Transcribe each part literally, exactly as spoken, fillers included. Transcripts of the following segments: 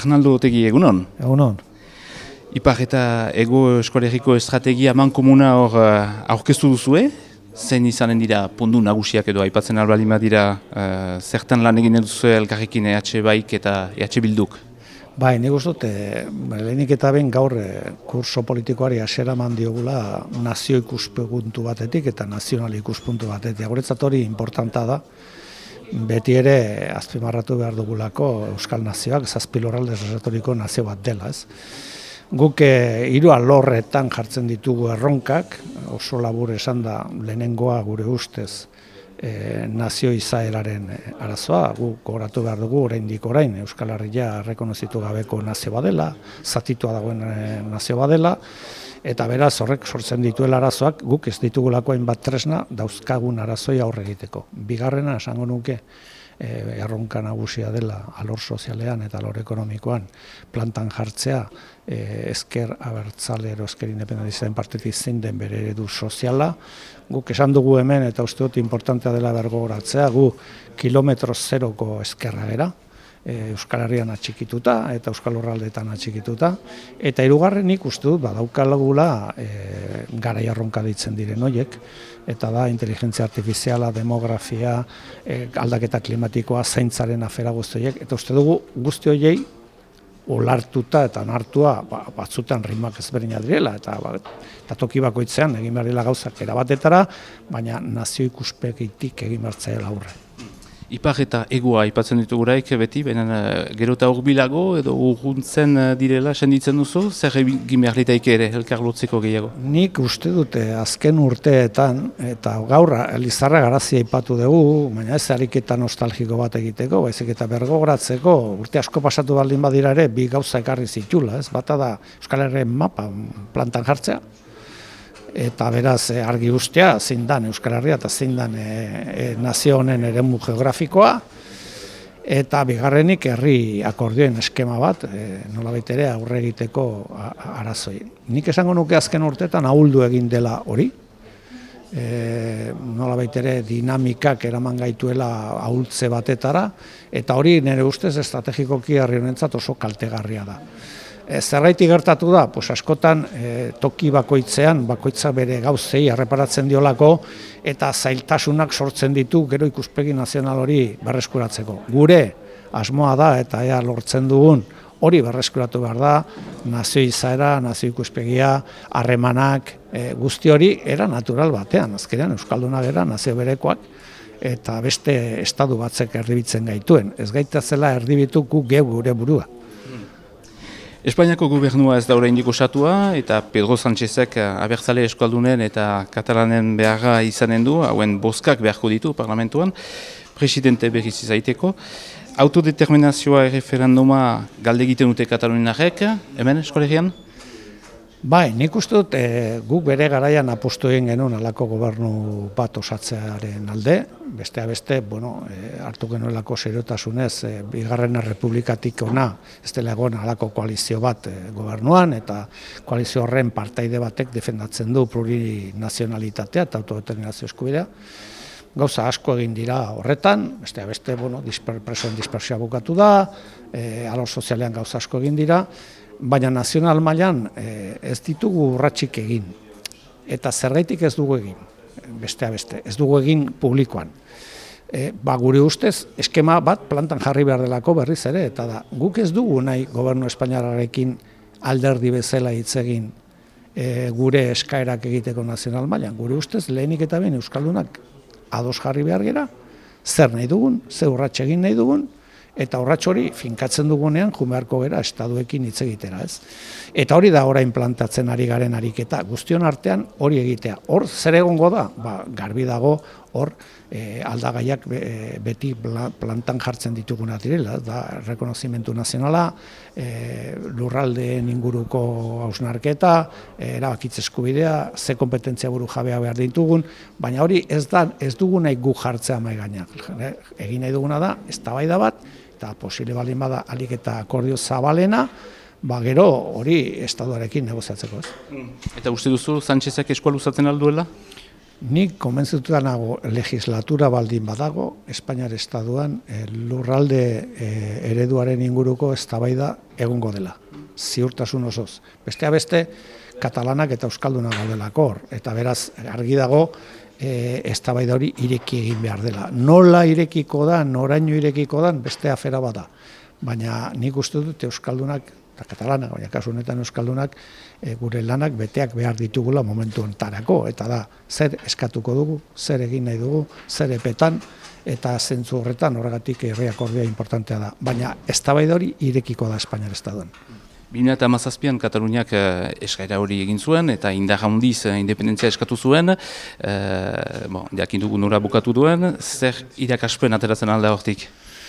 Arnaldo Otegi, egunon? Egunon. Ipar eta ego eskolegiko estrategia mankomuna hor aurkeztu duzue, zein izanen dira pundu nagusiak edo aipatzen albalima dira uh, zertan lan egin duzue elkarrekin E H Baik eta E H Bilduk? Bai, nik uste dut, e, lehenik eta ben gaur e, kurso politikoari hasiera eman diogula nazio ikuspuntu batetik eta nazional ikuspuntu batetik. Guretzat hori importanta da, beti ere azpimarratu behar dugulako Euskal Nazioak zazpi lurralde erretoriko nazio bat dela, ez? Guk e, hiru alorretan jartzen ditugu erronkak, oso labur esan da lehenengoa gure ustez e, nazio izaeraren arazoa, guk gogoratu behar dugu oraindik orain Euskal Herria errekonozitu gabeko nazio badela, zatitua dagoen e, nazio badela, eta beraz horrek sortzen dituela arazoak, guk ez ditugulako hainbat tresna dauzkagun arazoi aurre egiteko. Bigarrena esango nuke e, erronka nagusia dela alor sozialean eta alor ekonomikoan plantan jartzea e, ezker abertzale edo ezker independentistaren partetik zein den bere eredu soziala. Guk esan dugu hemen eta uste dut importantea dela bergogoratzea, gu kilometro zeroko ezkerra gera, Euskal Herrian atxikituta eta Euskal Lurraldeetan atxikituta, eta hirugarrenik uste dut badaukalagula e, garai erronka ditzen diren horiek, eta da inteligentzia artifiziala, demografia, e, aldaketa klimatikoa, zaintzaren afera guzti horiek, eta uste dugu guzti horiei olartuta eta nartua ba, batzutan rimak ezberdinak direla, eta, ba, eta toki bakoitzean egin behar dela gauzak erabatetara, baina nazio ikuspegitik egin behar zaila aurre. Ipar eta egoa aipatzen dituguraik beti, baina gero eta urbilago edo urruntzen direla senditzen duzu, zer egin behar litaike ere elkar lotzeko gehiago? Nik uste dute azken urteetan, eta gaur Lizarra Garazia aipatu dugu, baina ez ariketa nostalgiko bat egiteko, baizik eta bergogoratzeko, urte asko pasatu baldin badira ere, bi gauza ekarri zitula, ez? Bata da Euskal Herrien mapa plantan jartzea, eta beraz argi ustea zein dan Euskal Herria eta zein dan e, e, nazio honen eremu geografikoa, eta bigarrenik herri akordioen eskema bat e, nolabait ere aurre egiteko arazoi. Nik esango nuke azken urteetan ahuldu egin dela hori, e, nolabait ere dinamikak eraman gaituela ahultze batetara, eta hori nire ustez estrategikoki herri honentzat oso kaltegarria da. Zerraitik gertatu da, pues askotan e, toki bakoitzean, bakoitza bere gauzei erreparatzen diolako eta zailtasunak sortzen ditu gero ikuspegi nazional hori berreskuratzeko. Gure asmoa da eta ea lortzen dugun hori berreskuratu behar da, nazio izaera, nazio ikuspegia, harremanak, e, guzti hori era natural batean, azkenean Euskalduna gera nazio berekoak, eta beste estatu batzek erdibitzen gaituen. Ez gaitazela erdibitu gu geu gure burua. Espainiako gobernua ez da oraindik osatua eta Pedro Sánchezek abertzale eskualdunen eta katalanen beharra izanen du, hauen bozkak beharko ditu parlamentuan, presidente berriz izaiteko. Autodeterminazioa erreferenduma galde egiten dute Kataluniarrek, hemen eskolegian? Bai, nik uste dut e, guk bere garaian apostu egin genuen alako gobernu bat osatzearen alde, besteak beste, bueno, e, hartu genuelako seriotasunez, e, bigarren errepublikatik ona, ez dela egon alako koalizio bat e, gobernuan, eta koalizio horren partaide batek defendatzen du plurinazionalitatea eta autodeterminazio eskubidea. Gauza asko egin dira horretan, besteak beste, bueno, disper, presoen dispersioa bukatu da, e, alor sozialean gauza asko egin dira, baina nazional mailan e, ez ditugu urratsik egin. Eta zergaitik ez dugu egin, bestea beste, ez dugu egin publikoan. E, ba, gure ustez, eskema bat plantan jarri behar delako berriz ere, eta da, guk ez dugu nahi gobernu espainiarrarekin alderdi bezala hitz egin e, gure eskaerak egiteko nazional mailan. Gure ustez, lehenik eta behin Euskaldunak ados jarri behar gera, zer nahi dugun, zer urrats egin nahi dugun, eta urrats hori finkatzen dugunean jumearko gera estaduekin hitz egitera, ez. Eta hori da orain plantatzen ari garen ariketa, guztion artean hori egitea. Hor zer egongo da? Ba, garbi dago hor e, aldagaiak be, beti plantan jartzen ditugunak direla, da rekonozimentu nazionala, e, lurraldeen inguruko hausnarketa, e, erabakitze eskubidea, ze kompetentzia buru jabea behar ditugun, baina hori ez da ez dugu nahi gu jartzea mahai gainean. Egin nahi duguna da, eztabaida bat, eta posible baldin bada alik eta akordio zabalena, ba gero hori estatuarekin negoziatzeko, ez. Eta uste duzu Sánchezek eskua luzatzen alduela? Nik konbentzituta nago legislatura baldin badago, Espainiar Estatuan e, lurralde e, ereduaren inguruko eztabaida egongo dela, ziurtasun osoz. Bestea beste, katalanak eta euskaldunak gaudelako hor, eta beraz argi dago e, eztabaida hori ireki egin behar dela. Nola irekiko da, noraino irekiko da, beste afera bada. Baina nik uste dut euskaldunak eta katalanak, baina kasu honetan euskaldunak, e, gure lanak beteak behar ditugula momentu hontarako, eta da, zer eskatuko dugu, zer egin nahi dugu, zer epetan, eta zentzu horretan horregatik herri akordioa importantea da. Baina eztabaida hori irekiko da Espainiar Estatuan. bi mila hamazazpian Kataluniak eh, eskaera hori egin zuen, eta indar handiz eh, independentzia eskatu zuen, eh, bon, jakin dugu nora bukatu duen, zer irakaspen ateratzen alda hortik?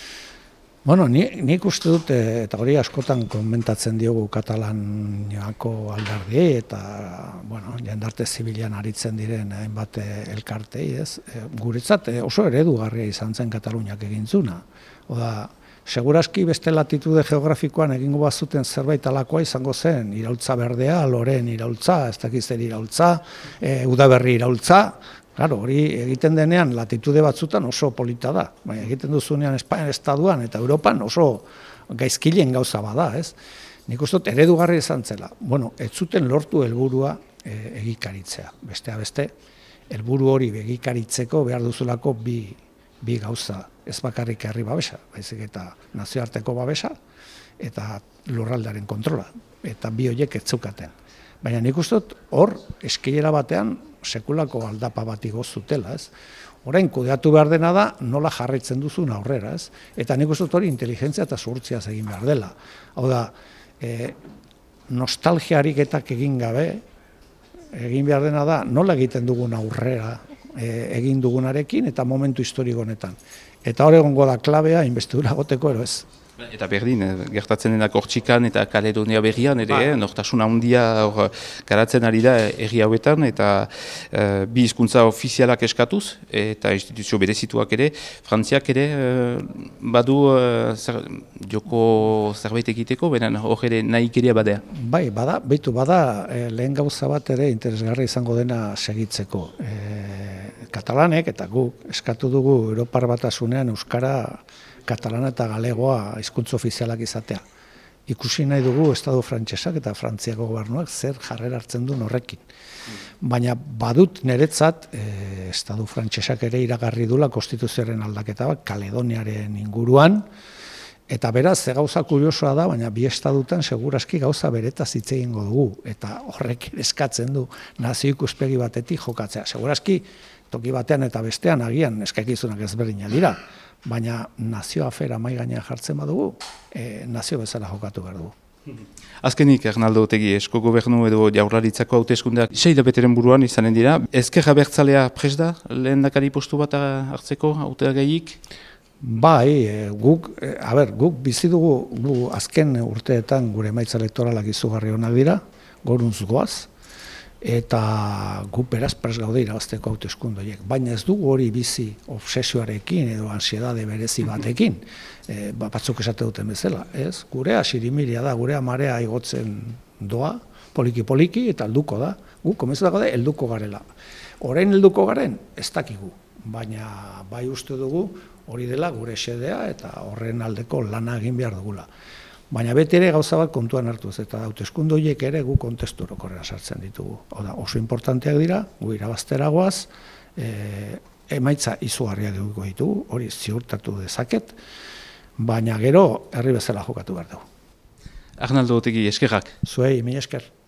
Bueno, nik, nik uste dut, eta hori askotan komentatzen diogu Katalaniako alderdiei eta bueno, jendarte zibilian aritzen diren hainbat elkartei, ez? Guretzat oso eredugarria izan zen Kataluniak egin zuna. Oda, segurazki beste latitude geografikoan egingo bazuten zerbait alakoa izango zen, iraultza berdea, loren iraultza, ez dakiz zer iraultza, e, udaberri iraultza. Claro, hori egiten denean latitude batzutan oso polita da, baina egiten duzunean Espainiar Estatuan eta Europan oso gaizkilen gauza bada, ez? Nik uste dut eredugarri izan zela. Bueno, ez zuten lortu helburua e, egikaritzea. Besteak beste, helburu hori egikaritzeko behar duzulako bi, bi gauza, ez bakarrik herri babesa, baizik eta nazioarteko babesa eta lurraldearen kontrola, eta bi horiek ez zeukaten. Baina nik uste dut hor eskilera batean sekulako aldapa bat igoz zutela, ez? Orain kudeatu behar dena da nola jarraitzen duzun aurrera, ez? Eta nik uste dut hori inteligentzia eta zuhurtziaz egin behar dela. Hau da, e, nostalgiariketak egin gabe, egin behar dena da nola egiten dugun aurrera e, egin dugunarekin eta momentu historiko honetan. Eta hor egongo da klabea inbestidura goteko ero ez. Eta berdin, gertatzen dena Kortxikan eta Kaledonia berrian, ere, ba. nortasun handia hor garatzen ari da herri hauetan, eta e, bi hizkuntza ofizialak eskatuz, eta instituzio berezituak ere, Frantziak ere e, badu e, zer, joko zerbait egiteko, benen hor ere nahikeria badea. Bai, bada, beitu bada, e, lehen gauza bat ere interesgarri izango dena segitzeko. E, Katalanek eta guk eskatu dugu Europar Batasunean euskara katalana eta galegoa hizkuntza ofizialak izatea. Ikusi nahi dugu Estatu frantsesak eta Frantziako gobernuak zer jarrera hartzen duen horrekin. Baina badut niretzat e, Estatu frantsesak ere iragarri dula konstituzioaren aldaketa bat Kaledoniaren inguruan, eta beraz ze gauza kuriosoa da, baina bi estatutan segurazki gauza beretaz hitz egingo dugu, eta horrek eskatzen du nazio ikuspegi batetik jokatzea. Segurazki toki batean eta bestean agian eskakizunak ezberdinak dira, baina nazio afera mai gainean jartzen badugu, e, nazio bezala jokatu behar dugu. Azkenik, Arnaldo Otegi, esko gobernu edo jaurlaritzako hauteskundeak sei hilabeteren buruan izanen dira. Ezker abertzalea prest da lehendakari postu bat hartzeko hautagaiik? Bai, e, guk, e, a ber, guk bizi dugu, gu azken urteetan gure emaitza elektoralak izugarri onak dira, goruntz goaz, eta gu beraz prest gaude irabazteko hauteskunde horiek. Baina ez dugu hori bizi obsesioarekin edo ansiedade berezi batekin, e, batzuk esate duten bezala, ez? Gurea sirimiria da, gurea marea igotzen doa, poliki-poliki, eta helduko da. Gu, komentzatako da, helduko garela. Orain helduko garen, ez dakigu, baina bai uste dugu hori dela gure xedea eta horren aldeko lana egin behar dugula. Baina beti ere gauza bat kontuan hartuz, eta hauteskunde horiek ere gu kontestu orokorrera sartzen ditugu. Oda, oso importanteak dira, gu irabaztera goaz, e, emaitza izugarriak eduko ditugu, hori ziurtatu dezaket, baina gero herri bezala jokatu behar dugu. Arnaldo Otegi, eskerrak. Zuei, mila esker.